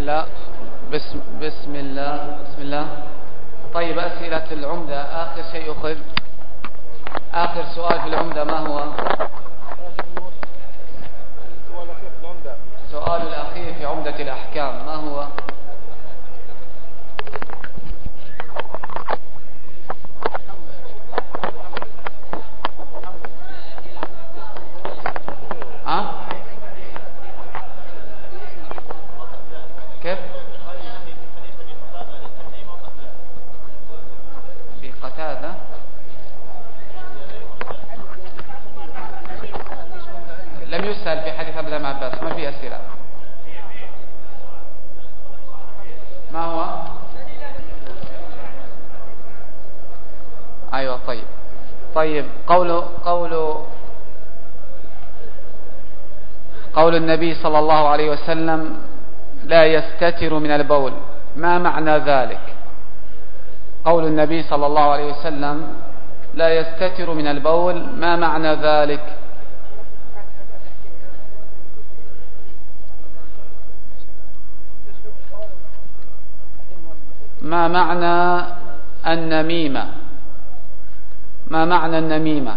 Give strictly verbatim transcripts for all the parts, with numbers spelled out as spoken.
الله. بسم, بسم الله بسم الله. طيب، أسئلة العمدة آخر شيء يأخذ. آخر سؤال في العمدة ما هو؟ السؤال الأخير في عمدة الأحكام ما هو؟ ها؟ كيف؟ في قتادة لم يسأل في حديث عبد الله بن عباس، ما في أسئلة. ما هو؟ أيوة. طيب طيب قول قول قول النبي صلى الله عليه وسلم لا يستتر من البول، ما معنى ذلك؟ قول النبي صلى الله عليه وسلم لا يستتر من البول، ما معنى ذلك؟ ما معنى النميمة؟ ما معنى النميمة؟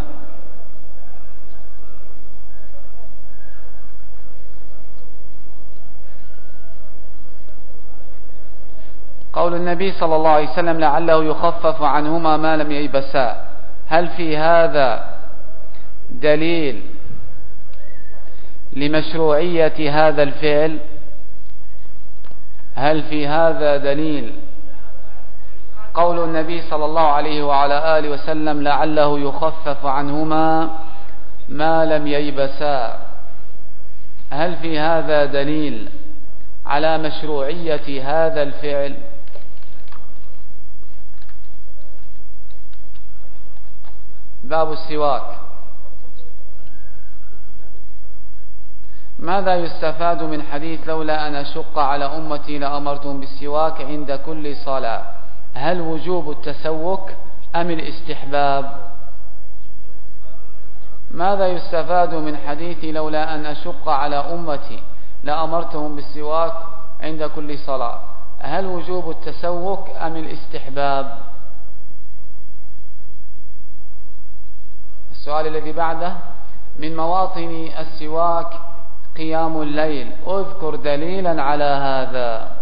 قول النبي صلى الله عليه وسلم لعله يخفف عنهما ما لم ييبسا، هل في هذا دليل لمشروعية هذا الفعل؟ هل في هذا دليل قول النبي صلى الله عليه وعلى آله وسلم لعله يخفف عنهما ما لم ييبسا، هل في هذا دليل على مشروعية هذا الفعل؟ باب السواك. ماذا يستفاد من حديث لولا أن أشق على أمتي لأمرتهم بالسواك عند كل صلاة؟ هل وجوب التسوك أم الاستحباب؟ ماذا يستفاد من حديث لولا أن أشق على أمتي لأمرتهم بالسواك عند كل صلاة؟ هل وجوب التسوك أم الاستحباب؟ السؤال الذي بعده: من مواطن السواك قيام الليل، اذكر دليلا على هذا.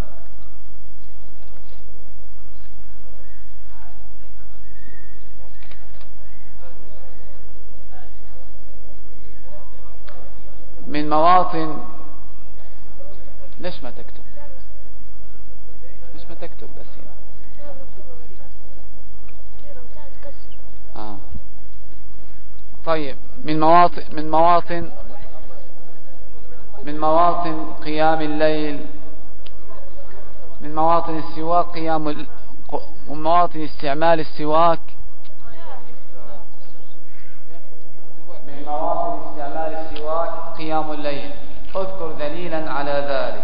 من مواطن، ليش ما تكتب؟ ليش ما تكتب بس هنا؟ آه. طيب، من مواطن من مواطن من مواطن قيام الليل، من مواطن السواك قيام ال... من مواطن استعمال السواك، من مواطن استعمال السواك قيام الليل، اذكر دليلا على ذلك.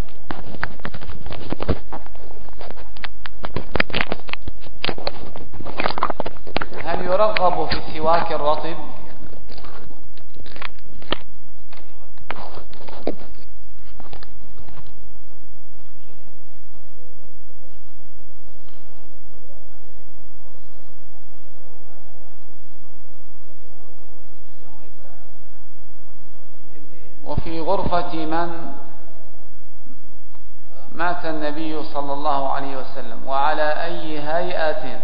هل يرغب في السواك الرطب؟ وفي غرفة من مات النبي صلى الله عليه وسلم وعلى أي هيئة؟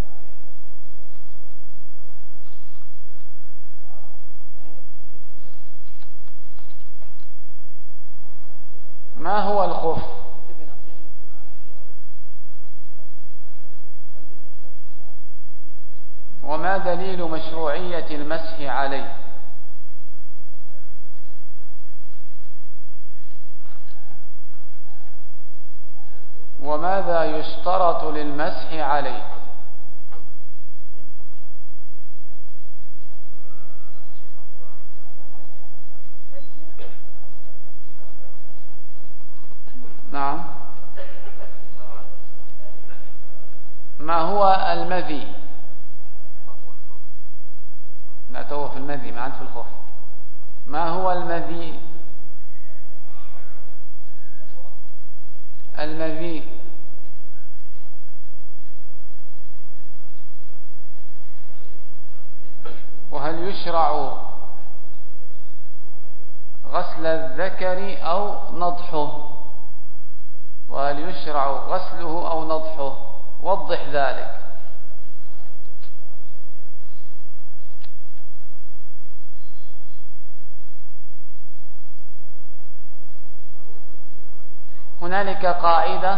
ما هو الخف؟ وما دليل مشروعية المسح عليه؟ وماذا يشترط للمسح عليه؟ نعم. ما هو المذي؟ نعتوه في المذي ما عاد في الخوف. ما هو المذي؟ المذي وهل يشرع غسل الذكر أو نضحه؟ وهل يشرع غسله أو نضحه؟ وضح ذلك. هنالك قاعدة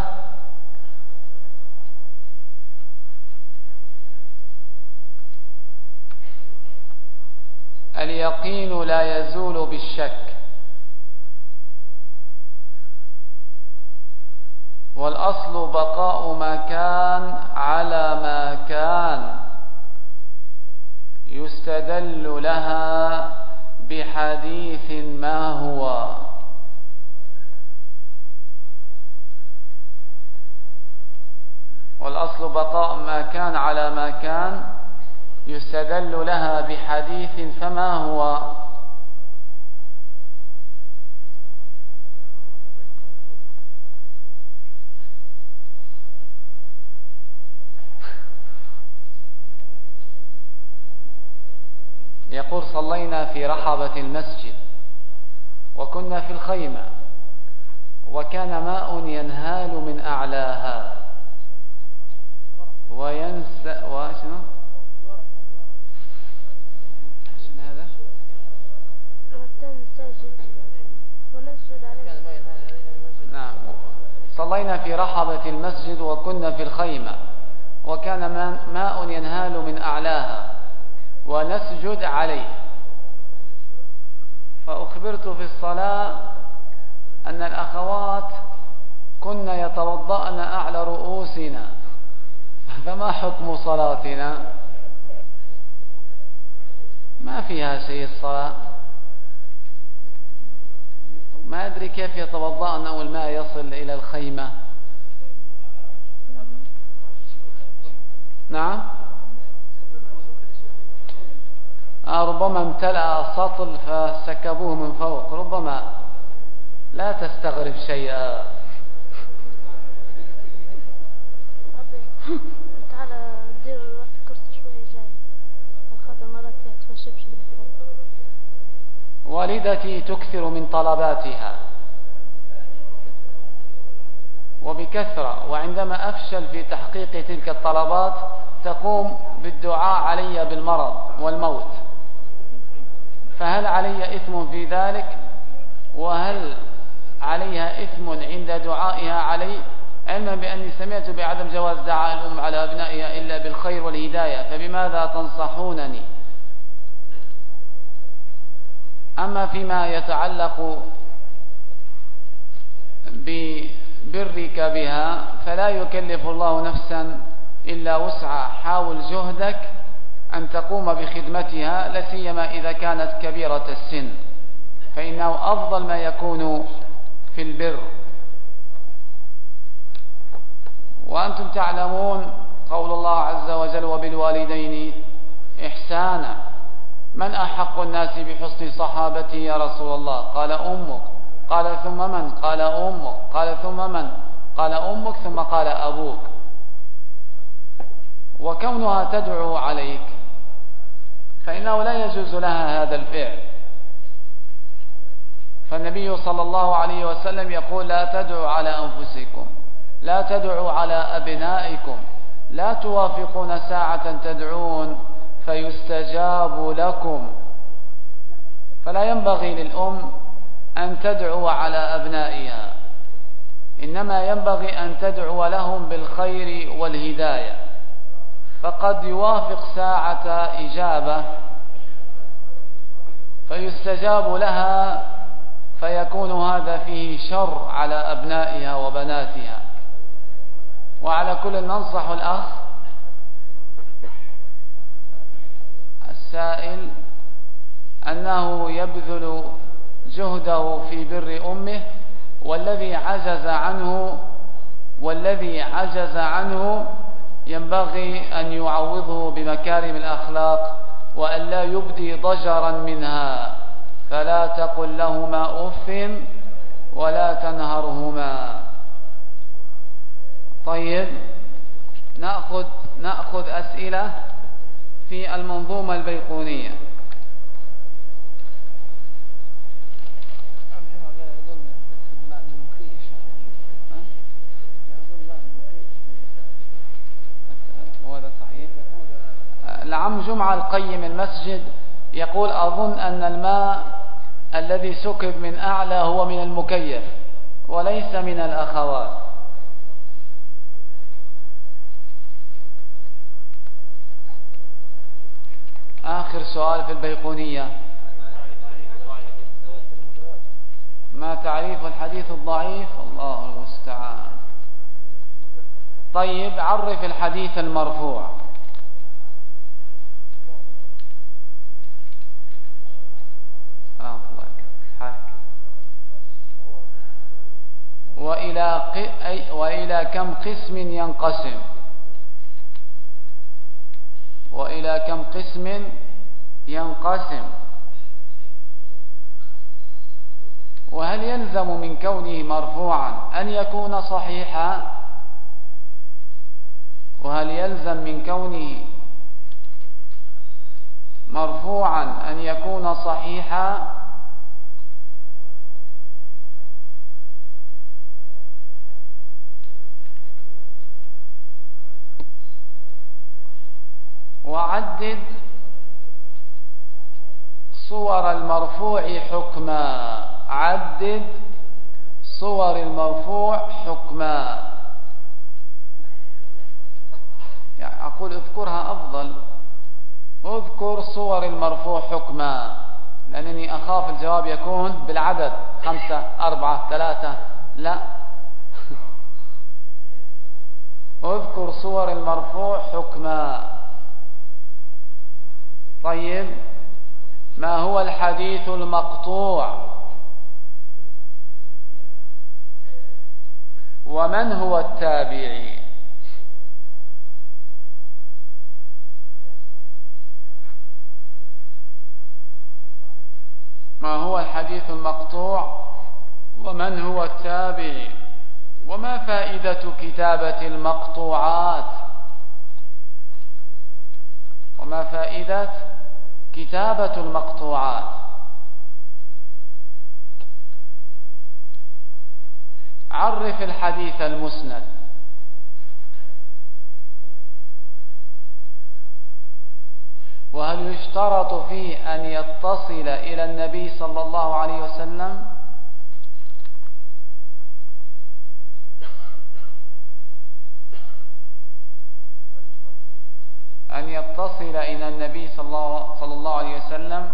اليقين لا يزول بالشك، والأصل بقاء ما كان على ما كان، يستدل لها بحديث ما هو. والأصل بقاء ما كان على ما كان يستدل لها بحديث فما هو؟ يقول صلينا في رحبة المسجد وكنا في الخيمة وكان ماء ينهال من أعلاها وينسى وشنو شنو هذا ونسجد عليه. نعم. صلينا في رحبة المسجد وكنا في الخيمة وكان ماء ينهال من أعلاها ونسجد عليه، فأخبرت في الصلاة أن الأخوات كن يتوضأن أعلى رؤوسنا، فما حكم صلاتنا؟ ما فيها شيء الصلاة، ما أدري كيف يتوضأن والماء يصل إلى الخيمة. نعم. آه ربما امتلأ سطل فسكبوه من فوق، ربما. لا تستغرب شيئا. تعال دير الوقت كرسي شوية جاي الخاطر مرات تفشبش من فوق. والدتي تكثر من طلباتها وبكثرة، وعندما أفشل في تحقيق تلك الطلبات تقوم بالدعاء علي بالمرض والموت، فهل علي إثم في ذلك؟ وهل عليها إثم عند دعائها علي؟ علما بأني سمعت بعدم جواز دعاء الأم على أبنائها إلا بالخير والهداية، فبماذا تنصحونني؟ أما فيما يتعلق ببرك بها فلا يكلف الله نفسا إلا وسعها، حاول جهدك أن تقوم بخدمتها، لسيما إذا كانت كبيرة السن، فإنه أفضل ما يكون في البر. وأنتم تعلمون قول الله عز وجل وبالوالدين إحسانا. من أحق الناس بحسن صحابتي يا رسول الله؟ قال أمك. قال ثم من؟ قال أمك. قال ثم من؟ قال أمك. ثم قال أبوك. وكونها تدعو عليك فإنه لا يجوز لها هذا الفعل، فالنبي صلى الله عليه وسلم يقول لا تدعوا على أنفسكم، لا تدعوا على أبنائكم، لا توافقون ساعة تدعون فيستجاب لكم. فلا ينبغي للأم أن تدعو على أبنائها، إنما ينبغي أن تدعو لهم بالخير والهداية، فقد يوافق ساعة إجابة فيستجاب لها، فيكون هذا فيه شر على أبنائها وبناتها. وعلى كل ننصح الأخ السائل أنه يبذل جهده في بر أمه، والذي عجز عنه والذي عجز عنه ينبغي أن يعوضه بمكارم الأخلاق، وأن لا يبدي ضجرا منها، فلا تقل لهما أف ولا تنهرهما. طيب نأخذ نأخذ أسئلة في المنظومة البيقونية. وهذا صحيح. العم جمعة القيم المسجد يقول أظن أن الماء الذي سكب من أعلى هو من المكيف وليس من الأخوات. آخر سؤال في البيقونية: ما تعريف الحديث الضعيف؟ الله المستعان. طيب عرف الحديث المرفوع. وإلى ق... وإلى كم قسم ينقسم؟ وإلى كم قسم ينقسم؟ وهل يلزم من كونه مرفوعا أن يكون صحيحا؟ وهل يلزم من كونه مرفوعا أن يكون صحيحا؟ وعدد صور المرفوع حكما. عدد صور المرفوع حكما. يعني أقول اذكرها أفضل. اذكر صور المرفوع حكما، لأنني أخاف الجواب يكون بالعدد، خمسة أربعة ثلاثة. لا اذكر صور المرفوع حكما. طيب ما هو الحديث المقطوع؟ ومن هو التابعي؟ ما هو الحديث المقطوع ومن هو التابعي؟ وما فائدة كتابة المقطوعات؟ وما فائدة كتابة المقطوعات؟ عرف الحديث المسند. وهل يشترط فيه أن يتصل إلى النبي صلى الله عليه وسلم؟ أن يتصل إلى النبي صلى الله عليه وسلم.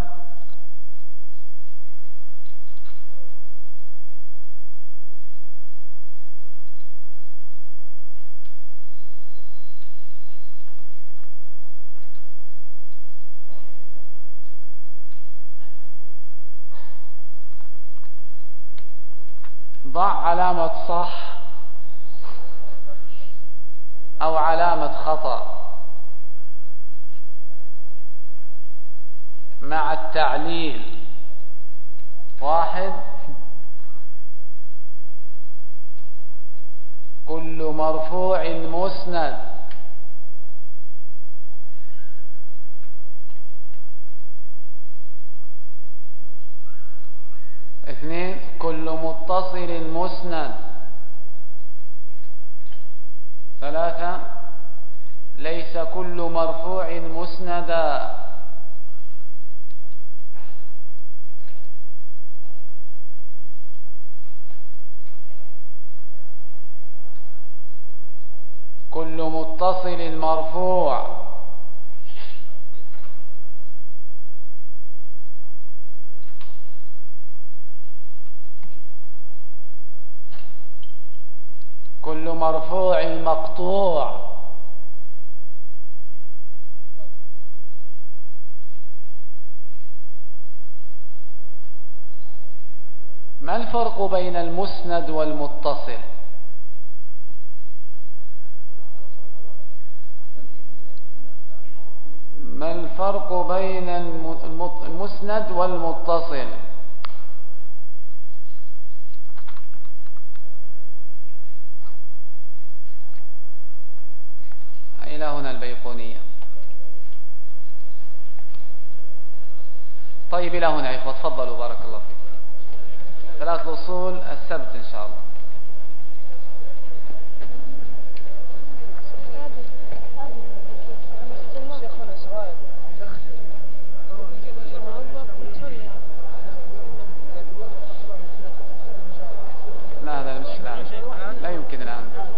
ضع علامة صح أو علامة خطأ مع التعليل. واحد: كل مرفوع مسند. اثنين: كل متصل مسند. ثلاثة: ليس كل مرفوع مسندا. كل متصل مرفوع. كل مرفوع مقطوع. ما الفرق بين المسند والمتصل؟ ما الفرق بين المسند والمتصل؟ طيب إلى هنا يا إخوة، تفضلوا بارك الله فيكم. ثلاث الأصول السبت إن شاء الله. لا هذا مش الآن، لا يمكن الآن.